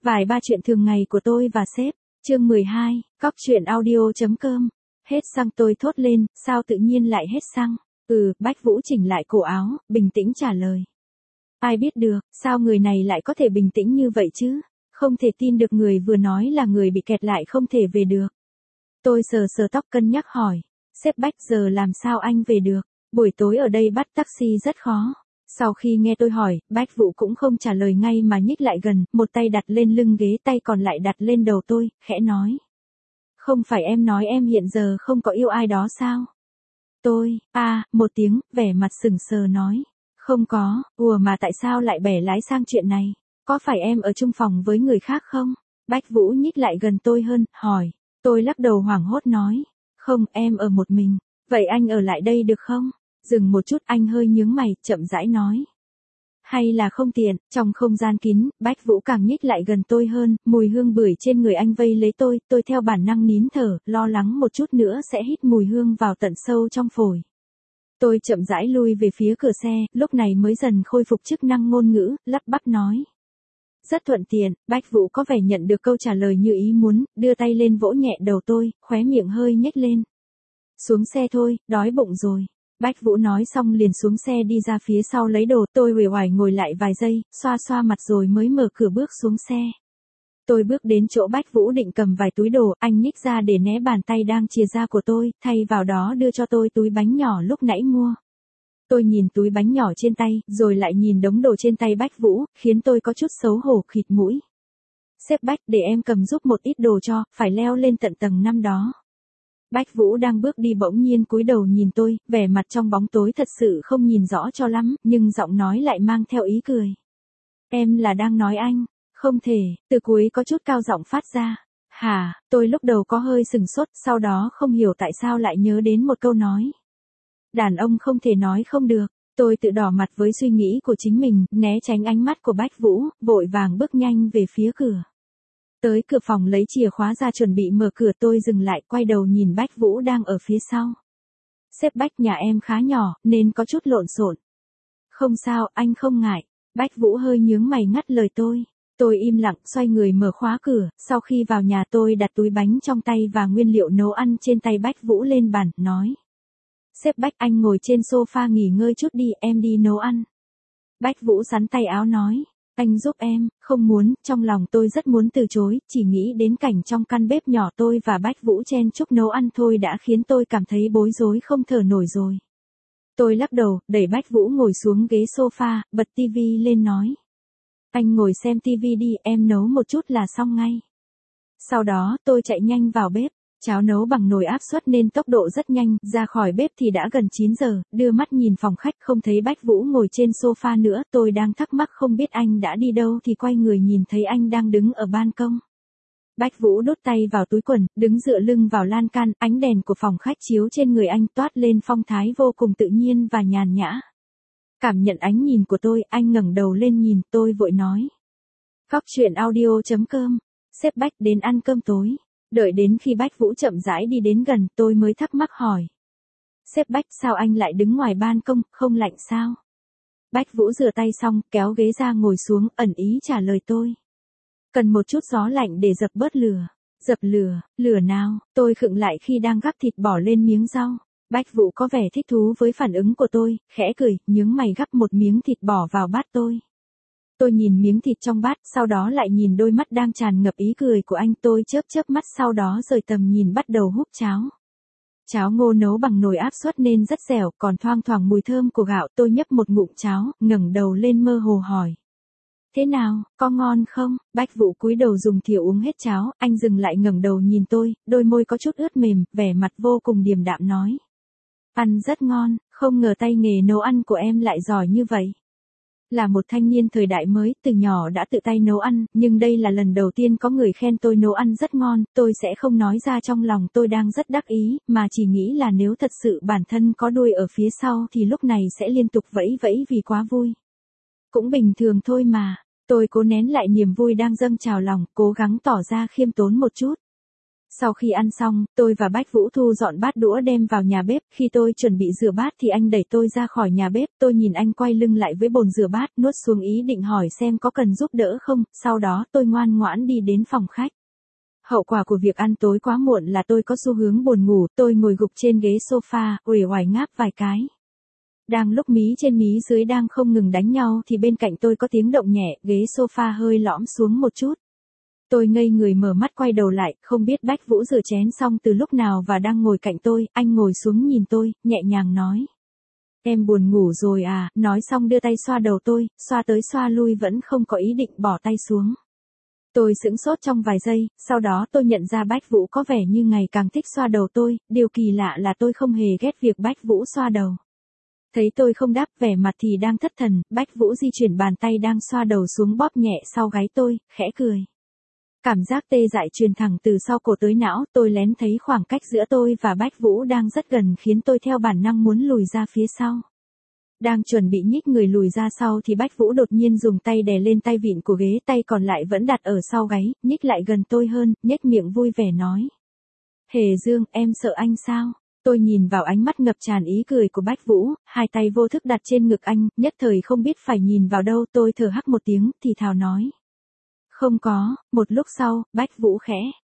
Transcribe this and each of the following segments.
Vài ba chuyện thường ngày của tôi và sếp. Chương 12, Cóc truyện audio.com. Hết xăng tôi thốt lên, sao tự nhiên lại hết xăng? Bách Vũ chỉnh lại cổ áo, bình tĩnh trả lời. Ai biết được, sao người này lại có thể bình tĩnh như vậy chứ? Không thể tin được người vừa nói là người bị kẹt lại không thể về được. Tôi sờ sờ tóc cân nhắc hỏi. Sếp Bách giờ làm sao anh về được? Buổi tối ở đây bắt taxi rất khó. Sau khi nghe tôi hỏi, Bách Vũ cũng không trả lời ngay mà nhích lại gần, một tay đặt lên lưng ghế tay còn lại đặt lên đầu tôi, khẽ nói. Không phải em nói em hiện giờ không có yêu ai đó sao? Tôi, một tiếng, vẻ mặt sững sờ nói. Không có, mà tại sao lại bẻ lái sang chuyện này? Có phải em ở chung phòng với người khác không? Bách Vũ nhích lại gần tôi hơn, hỏi. Tôi lắc đầu hoảng hốt nói. Không, em ở một mình. Vậy anh ở lại đây được không? Dừng một chút anh hơi nhướng mày, chậm rãi nói. Hay là không tiện, trong không gian kín, Bách Vũ càng nhích lại gần tôi hơn, mùi hương bưởi trên người anh vây lấy tôi theo bản năng nín thở, lo lắng một chút nữa sẽ hít mùi hương vào tận sâu trong phổi. Tôi chậm rãi lui về phía cửa xe, lúc này mới dần khôi phục chức năng ngôn ngữ, lắp bắp nói. Rất thuận tiện, Bách Vũ có vẻ nhận được câu trả lời như ý muốn, đưa tay lên vỗ nhẹ đầu tôi, khóe miệng hơi nhếch lên. Xuống xe thôi, đói bụng rồi. Bách Vũ nói xong liền xuống xe đi ra phía sau lấy đồ, tôi uể oải ngồi lại vài giây, xoa xoa mặt rồi mới mở cửa bước xuống xe. Tôi bước đến chỗ Bách Vũ định cầm vài túi đồ, anh nhích ra để né bàn tay đang chìa ra của tôi, thay vào đó đưa cho tôi túi bánh nhỏ lúc nãy mua. Tôi nhìn túi bánh nhỏ trên tay, rồi lại nhìn đống đồ trên tay Bách Vũ, khiến tôi có chút xấu hổ khịt mũi. Sếp Bách, để em cầm giúp một ít đồ cho, phải leo lên tận tầng 5 đó. Bách Vũ đang bước đi bỗng nhiên cúi đầu nhìn tôi, vẻ mặt trong bóng tối thật sự không nhìn rõ cho lắm, nhưng giọng nói lại mang theo ý cười. Em là đang nói anh, không thể, từ cuối có chút cao giọng phát ra. Hả, tôi lúc đầu có hơi sừng sốt, sau đó không hiểu tại sao lại nhớ đến một câu nói. Đàn ông không thể nói không được, tôi tự đỏ mặt với suy nghĩ của chính mình, né tránh ánh mắt của Bách Vũ, vội vàng bước nhanh về phía cửa. Tới cửa phòng lấy chìa khóa ra chuẩn bị mở cửa tôi dừng lại quay đầu nhìn Bách Vũ đang ở phía sau. Sếp Bách nhà em khá nhỏ nên có chút lộn xộn. Không sao, anh không ngại. Bách Vũ hơi nhướng mày ngắt lời tôi. Tôi im lặng xoay người mở khóa cửa, sau khi vào nhà tôi đặt túi bánh trong tay và nguyên liệu nấu ăn trên tay Bách Vũ lên bàn, nói. Sếp Bách anh ngồi trên sofa nghỉ ngơi chút đi, em đi nấu ăn. Bách Vũ xắn tay áo nói. Anh giúp em, không muốn, trong lòng tôi rất muốn từ chối, chỉ nghĩ đến cảnh trong căn bếp nhỏ tôi và Bách Vũ chen chúc nấu ăn thôi đã khiến tôi cảm thấy bối rối không thở nổi rồi. Tôi lắc đầu, đẩy Bách Vũ ngồi xuống ghế sofa, bật tivi lên nói. Anh ngồi xem tivi đi, em nấu một chút là xong ngay. Sau đó, tôi chạy nhanh vào bếp. Cháo nấu bằng nồi áp suất nên tốc độ rất nhanh, ra khỏi bếp thì đã gần 9 giờ, đưa mắt nhìn phòng khách không thấy Bách Vũ ngồi trên sofa nữa, tôi đang thắc mắc không biết anh đã đi đâu thì quay người nhìn thấy anh đang đứng ở ban công. Bách Vũ đút tay vào túi quần, đứng dựa lưng vào lan can, ánh đèn của phòng khách chiếu trên người anh toát lên phong thái vô cùng tự nhiên và nhàn nhã. Cảm nhận ánh nhìn của tôi, anh ngẩng đầu lên nhìn, tôi vội nói. Cóc truyện audio.com, sếp Bách đến ăn cơm tối. Đợi đến khi Bách Vũ chậm rãi đi đến gần, tôi mới thắc mắc hỏi. Sếp Bách sao anh lại đứng ngoài ban công, không lạnh sao? Bách Vũ rửa tay xong, kéo ghế ra ngồi xuống, ẩn ý trả lời tôi. Cần một chút gió lạnh để dập bớt lửa. Dập lửa, lửa nào? Tôi khựng lại khi đang gắp thịt bỏ lên miếng rau. Bách Vũ có vẻ thích thú với phản ứng của tôi, khẽ cười, nhướng mày gắp một miếng thịt bỏ vào bát tôi. Tôi nhìn miếng thịt trong bát, sau đó lại nhìn đôi mắt đang tràn ngập ý cười của anh, tôi chớp mắt sau đó rời tầm nhìn bắt đầu húp cháo. Cháo ngô nấu bằng nồi áp suất nên rất dẻo, còn thoang thoảng mùi thơm của gạo, tôi nhấp một ngụm cháo, ngẩng đầu lên mơ hồ hỏi. Thế nào, có ngon không? Bách Vũ cúi đầu dùng thìa uống hết cháo, anh dừng lại ngẩng đầu nhìn tôi, đôi môi có chút ướt mềm, vẻ mặt vô cùng điềm đạm nói. Ăn rất ngon, không ngờ tay nghề nấu ăn của em lại giỏi như vậy. Là một thanh niên thời đại mới, từ nhỏ đã tự tay nấu ăn, nhưng đây là lần đầu tiên có người khen tôi nấu ăn rất ngon, tôi sẽ không nói ra trong lòng tôi đang rất đắc ý, mà chỉ nghĩ là nếu thật sự bản thân có đuôi ở phía sau thì lúc này sẽ liên tục vẫy vẫy vì quá vui. Cũng bình thường thôi mà, tôi cố nén lại niềm vui đang dâng trào lòng, cố gắng tỏ ra khiêm tốn một chút. Sau khi ăn xong, tôi và Bách Vũ thu dọn bát đũa đem vào nhà bếp, khi tôi chuẩn bị rửa bát thì anh đẩy tôi ra khỏi nhà bếp, tôi nhìn anh quay lưng lại với bồn rửa bát, nuốt xuống ý định hỏi xem có cần giúp đỡ không, sau đó tôi ngoan ngoãn đi đến phòng khách. Hậu quả của việc ăn tối quá muộn là tôi có xu hướng buồn ngủ, tôi ngồi gục trên ghế sofa, uể oải ngáp vài cái. Đang lúc mí trên mí dưới đang không ngừng đánh nhau thì bên cạnh tôi có tiếng động nhẹ, ghế sofa hơi lõm xuống một chút. Tôi ngây người mở mắt quay đầu lại, không biết Bách Vũ rửa chén xong từ lúc nào và đang ngồi cạnh tôi, anh ngồi xuống nhìn tôi, nhẹ nhàng nói. Em buồn ngủ rồi à, nói xong đưa tay xoa đầu tôi, xoa tới xoa lui vẫn không có ý định bỏ tay xuống. Tôi sững sốt trong vài giây, sau đó tôi nhận ra Bách Vũ có vẻ như ngày càng thích xoa đầu tôi, điều kỳ lạ là tôi không hề ghét việc Bách Vũ xoa đầu. Thấy tôi không đáp, vẻ mặt thì đang thất thần, Bách Vũ di chuyển bàn tay đang xoa đầu xuống bóp nhẹ sau gáy tôi, khẽ cười. Cảm giác tê dại truyền thẳng từ sau cổ tới não, tôi lén thấy khoảng cách giữa tôi và Bách Vũ đang rất gần khiến tôi theo bản năng muốn lùi ra phía sau. Đang chuẩn bị nhích người lùi ra sau thì Bách Vũ đột nhiên dùng tay đè lên tay vịn của ghế, tay còn lại vẫn đặt ở sau gáy, nhích lại gần tôi hơn, nhếch miệng vui vẻ nói. Hề Dương, em sợ anh sao? Tôi nhìn vào ánh mắt ngập tràn ý cười của Bách Vũ, hai tay vô thức đặt trên ngực anh, nhất thời không biết phải nhìn vào đâu, tôi thở hắt một tiếng, thì thào nói. Không có, một lúc sau, Bách Vũ khẽ,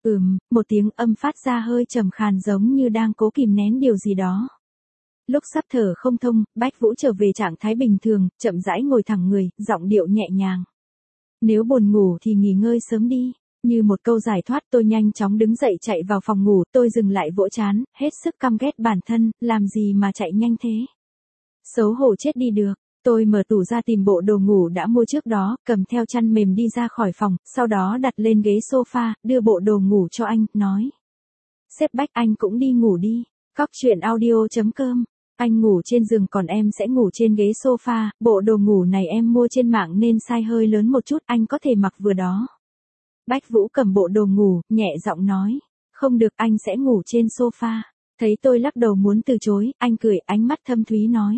một tiếng âm phát ra hơi trầm khàn giống như đang cố kìm nén điều gì đó. Lúc sắp thở không thông, Bách Vũ trở về trạng thái bình thường, chậm rãi ngồi thẳng người, giọng điệu nhẹ nhàng. Nếu buồn ngủ thì nghỉ ngơi sớm đi. Như một câu giải thoát tôi nhanh chóng đứng dậy chạy vào phòng ngủ, tôi dừng lại vỗ trán, hết sức căm ghét bản thân, làm gì mà chạy nhanh thế. Xấu hổ chết đi được. Tôi mở tủ ra tìm bộ đồ ngủ đã mua trước đó, cầm theo chăn mềm đi ra khỏi phòng, sau đó đặt lên ghế sofa, đưa bộ đồ ngủ cho anh, nói. Sếp Bách, anh cũng đi ngủ đi. Cóc truyện audio.com. Anh ngủ trên giường còn em sẽ ngủ trên ghế sofa, bộ đồ ngủ này em mua trên mạng nên size hơi lớn một chút, anh có thể mặc vừa đó. Bách Vũ cầm bộ đồ ngủ, nhẹ giọng nói. Không được, anh sẽ ngủ trên sofa. Thấy tôi lắc đầu muốn từ chối, anh cười, ánh mắt thâm thúy nói.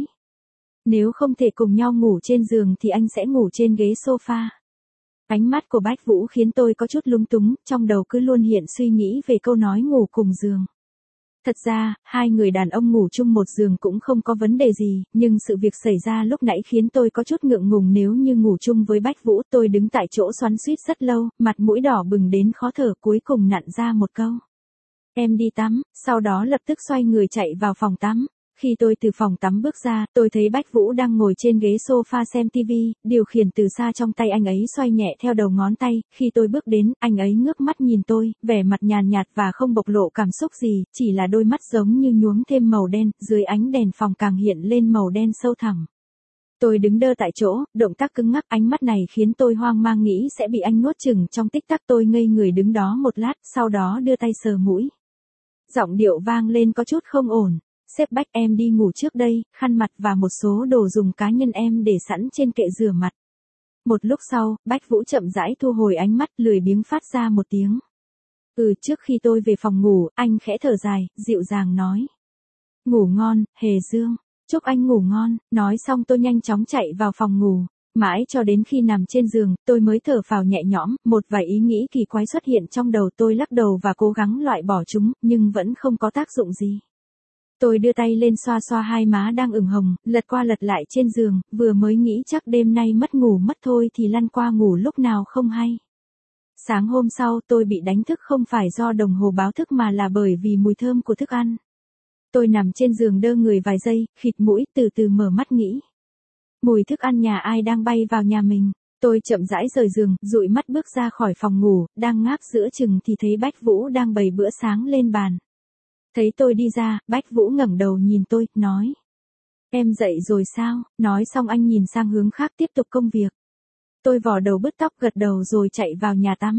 Nếu không thể cùng nhau ngủ trên giường thì anh sẽ ngủ trên ghế sofa. Ánh mắt của Bách Vũ khiến tôi có chút lúng túng, trong đầu cứ luôn hiện suy nghĩ về câu nói ngủ cùng giường. Thật ra, hai người đàn ông ngủ chung một giường cũng không có vấn đề gì, nhưng sự việc xảy ra lúc nãy khiến tôi có chút ngượng ngùng nếu như ngủ chung với Bách Vũ. Tôi đứng tại chỗ xoắn xuýt rất lâu, mặt mũi đỏ bừng đến khó thở, cuối cùng nặn ra một câu. Em đi tắm, sau đó lập tức xoay người chạy vào phòng tắm. Khi tôi từ phòng tắm bước ra, tôi thấy Bách Vũ đang ngồi trên ghế sofa xem TV, điều khiển từ xa trong tay anh ấy xoay nhẹ theo đầu ngón tay. Khi tôi bước đến, anh ấy ngước mắt nhìn tôi, vẻ mặt nhàn nhạt và không bộc lộ cảm xúc gì, chỉ là đôi mắt giống như nhuốm thêm màu đen, dưới ánh đèn phòng càng hiện lên màu đen sâu thẳm. Tôi đứng đơ tại chỗ, động tác cứng ngắc, ánh mắt này khiến tôi hoang mang nghĩ sẽ bị anh nuốt chửng trong tích tắc. Tôi ngây người đứng đó một lát, sau đó đưa tay sờ mũi. Giọng điệu vang lên có chút không ổn. Sếp Bách, em đi ngủ trước đây, khăn mặt và một số đồ dùng cá nhân em để sẵn trên kệ rửa mặt. Một lúc sau, Bách Vũ chậm rãi thu hồi ánh mắt, lười biếng phát ra một tiếng. Trước khi tôi về phòng ngủ, anh khẽ thở dài, dịu dàng nói. Ngủ ngon, Hề Dương. Chúc anh ngủ ngon. Nói xong tôi nhanh chóng chạy vào phòng ngủ. Mãi cho đến khi nằm trên giường, tôi mới thở phào nhẹ nhõm, một vài ý nghĩ kỳ quái xuất hiện trong đầu tôi, lắc đầu và cố gắng loại bỏ chúng, nhưng vẫn không có tác dụng gì. Tôi đưa tay lên xoa xoa hai má đang ửng hồng, lật qua lật lại trên giường, vừa mới nghĩ chắc đêm nay mất ngủ mất thôi thì lăn qua ngủ lúc nào không hay. Sáng hôm sau tôi bị đánh thức không phải do đồng hồ báo thức mà là bởi vì mùi thơm của thức ăn. Tôi nằm trên giường đơ người vài giây, khịt mũi, từ từ mở mắt nghĩ. Mùi thức ăn nhà ai đang bay vào nhà mình. Tôi chậm rãi rời giường, dụi mắt bước ra khỏi phòng ngủ, đang ngáp giữa chừng thì thấy Bách Vũ đang bày bữa sáng lên bàn. Thấy tôi đi ra, Bách Vũ ngẩng đầu nhìn tôi, nói. Em dậy rồi sao? Nói xong anh nhìn sang hướng khác tiếp tục công việc. Tôi vò đầu bứt tóc gật đầu rồi chạy vào nhà tắm.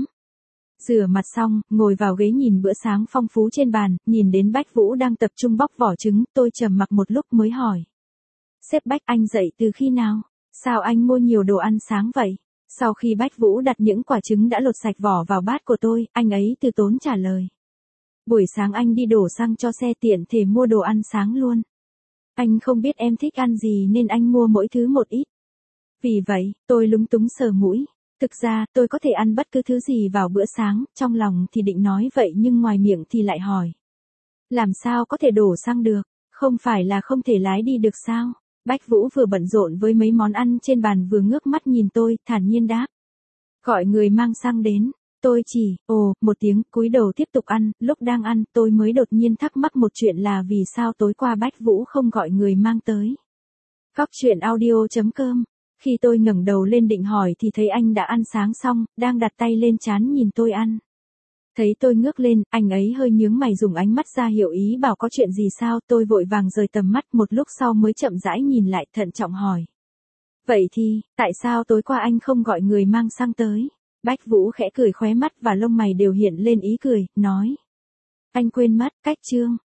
Rửa mặt xong, ngồi vào ghế nhìn bữa sáng phong phú trên bàn, nhìn đến Bách Vũ đang tập trung bóc vỏ trứng, tôi trầm mặc một lúc mới hỏi. Sếp Bách, anh dậy từ khi nào? Sao anh mua nhiều đồ ăn sáng vậy? Sau khi Bách Vũ đặt những quả trứng đã lột sạch vỏ vào bát của tôi, anh ấy từ tốn trả lời. Buổi sáng anh đi đổ xăng cho xe tiện thể mua đồ ăn sáng luôn. Anh không biết em thích ăn gì nên anh mua mỗi thứ một ít. Vì vậy, tôi lúng túng sờ mũi. Thực ra, tôi có thể ăn bất cứ thứ gì vào bữa sáng, trong lòng thì định nói vậy nhưng ngoài miệng thì lại hỏi. Làm sao có thể đổ xăng được, không phải là không thể lái đi được sao? Bách Vũ vừa bận rộn với mấy món ăn trên bàn vừa ngước mắt nhìn tôi, thản nhiên đáp. Gọi người mang xăng đến. Tôi chỉ, một tiếng, cúi đầu tiếp tục ăn, lúc đang ăn, tôi mới đột nhiên thắc mắc một chuyện là vì sao tối qua Bách Vũ không gọi người mang tới. Cóc truyện audio.com. Khi tôi ngẩng đầu lên định hỏi thì thấy anh đã ăn sáng xong, đang đặt tay lên trán nhìn tôi ăn. Thấy tôi ngước lên, anh ấy hơi nhướng mày dùng ánh mắt ra hiểu ý bảo có chuyện gì sao, tôi vội vàng rời tầm mắt một lúc sau mới chậm rãi nhìn lại thận trọng hỏi. Vậy thì, tại sao tối qua anh không gọi người mang xăng tới? Bách Vũ khẽ cười khóe mắt và lông mày đều hiện lên ý cười, nói. Anh quên mất, cách Trương.